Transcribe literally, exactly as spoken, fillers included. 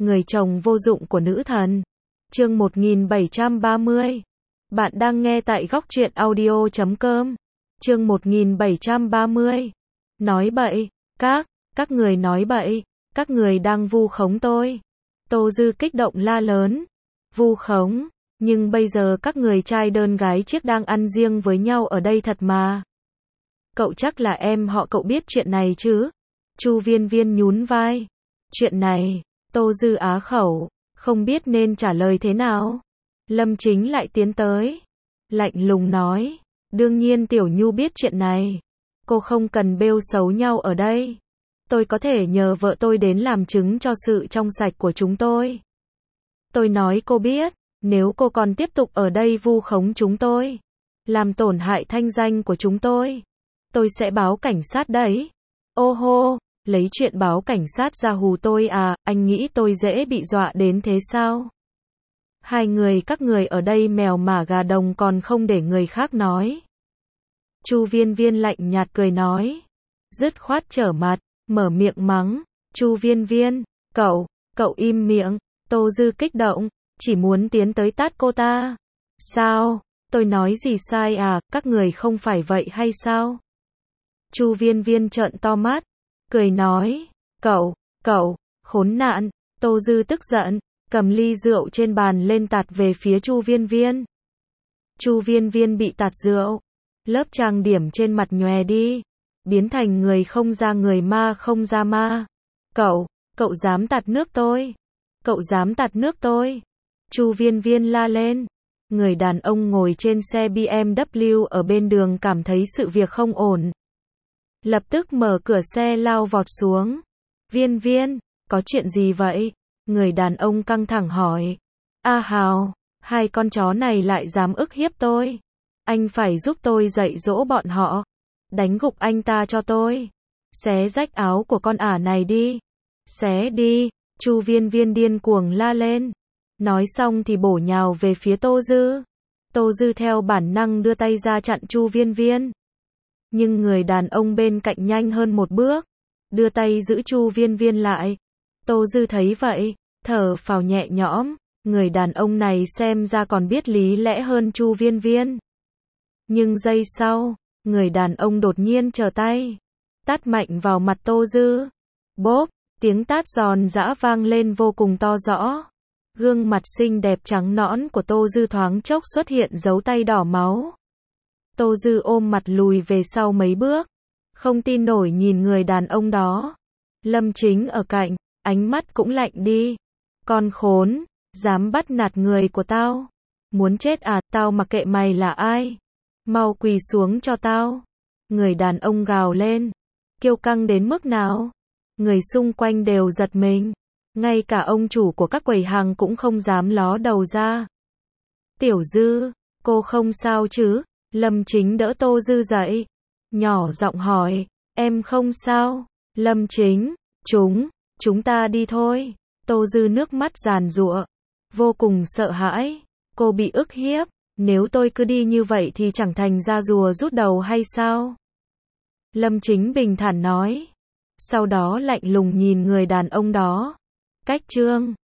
người chồng vô dụng của nữ thần. Chương một nghìn bảy trăm ba mươi. Bạn đang nghe tại góc truyện audio chấm com. Chương một nghìn bảy trăm ba mươi. Nói bậy, các, các người nói bậy, các người đang vu khống tôi. Tô Dư kích động la lớn. Vu khống, nhưng bây giờ các người trai đơn gái chiếc đang ăn riêng với nhau ở đây thật mà. Cậu chắc là em họ cậu biết chuyện này chứ? Chu Viên Viên nhún vai. Chuyện này, Tô Dư á khẩu, không biết nên trả lời thế nào. Lâm Chính lại tiến tới, lạnh lùng nói, đương nhiên Tiểu Nhu biết chuyện này. Cô không cần bêu xấu nhau ở đây. Tôi có thể nhờ vợ tôi đến làm chứng cho sự trong sạch của chúng tôi. Tôi nói cô biết, nếu cô còn tiếp tục ở đây vu khống chúng tôi, làm tổn hại thanh danh của chúng tôi, tôi sẽ báo cảnh sát đấy. Ô hô, lấy chuyện báo cảnh sát ra hù tôi à, anh nghĩ tôi dễ bị dọa đến thế sao? Hai người các người ở đây mèo mả gà đồng còn không để người khác nói. Chu Viên Viên lạnh nhạt cười nói, dứt khoát trở mặt, mở miệng mắng, Chu Viên Viên, cậu, cậu im miệng. Tô Dư kích động, chỉ muốn tiến tới tát cô ta. Sao, tôi nói gì sai à, các người không phải vậy hay sao? Chu Viên Viên trợn to mắt, cười nói, cậu, cậu, khốn nạn. Tô Dư tức giận, cầm ly rượu trên bàn lên tạt về phía Chu Viên Viên. Chu Viên Viên bị tạt rượu, lớp trang điểm trên mặt nhòe đi, biến thành người không ra người ma không ra ma. Cậu, cậu dám tạt nước tôi? Cậu dám tạt nước tôi? Chu Viên Viên la lên. Người đàn ông ngồi trên xe bê em vê ở bên đường cảm thấy sự việc không ổn, lập tức mở cửa xe lao vọt xuống. Viên Viên, có chuyện gì vậy? Người đàn ông căng thẳng hỏi. A Hào, hai con chó này lại dám ức hiếp tôi. Anh phải giúp tôi dạy dỗ bọn họ. Đánh gục anh ta cho tôi. Xé rách áo của con ả này đi. Xé đi. Chu Viên Viên điên cuồng la lên. Nói xong thì bổ nhào về phía Tô Dư. Tô Dư theo bản năng đưa tay ra chặn Chu Viên Viên. Nhưng người đàn ông bên cạnh nhanh hơn một bước, đưa tay giữ Chu Viên Viên lại. Tô Dư thấy vậy, thở phào nhẹ nhõm, người đàn ông này xem ra còn biết lý lẽ hơn Chu Viên Viên. Nhưng giây sau, người đàn ông đột nhiên trở tay, tát mạnh vào mặt Tô Dư. Bốp, tiếng tát giòn giã vang lên vô cùng to rõ. Gương mặt xinh đẹp trắng nõn của Tô Dư thoáng chốc xuất hiện dấu tay đỏ máu. Tô Dư ôm mặt lùi về sau mấy bước, không tin nổi nhìn người đàn ông đó. Lâm Chính ở cạnh, ánh mắt cũng lạnh đi. Con khốn, dám bắt nạt người của tao. Muốn chết à, tao mặc kệ mày là ai. Mau quỳ xuống cho tao. Người đàn ông gào lên, kiêu căng đến mức nào? Người xung quanh đều giật mình. Ngay cả ông chủ của các quầy hàng cũng không dám ló đầu ra. Tiểu Dư, cô không sao chứ? Lâm Chính đỡ Tô Dư dậy, nhỏ giọng hỏi, em không sao? Lâm Chính, chúng, chúng ta đi thôi. Tô Dư nước mắt giàn giụa, vô cùng sợ hãi. Cô bị ức hiếp, nếu tôi cứ đi như vậy thì chẳng thành ra rùa rút đầu hay sao? Lâm Chính bình thản nói, sau đó lạnh lùng nhìn người đàn ông đó. Cách chương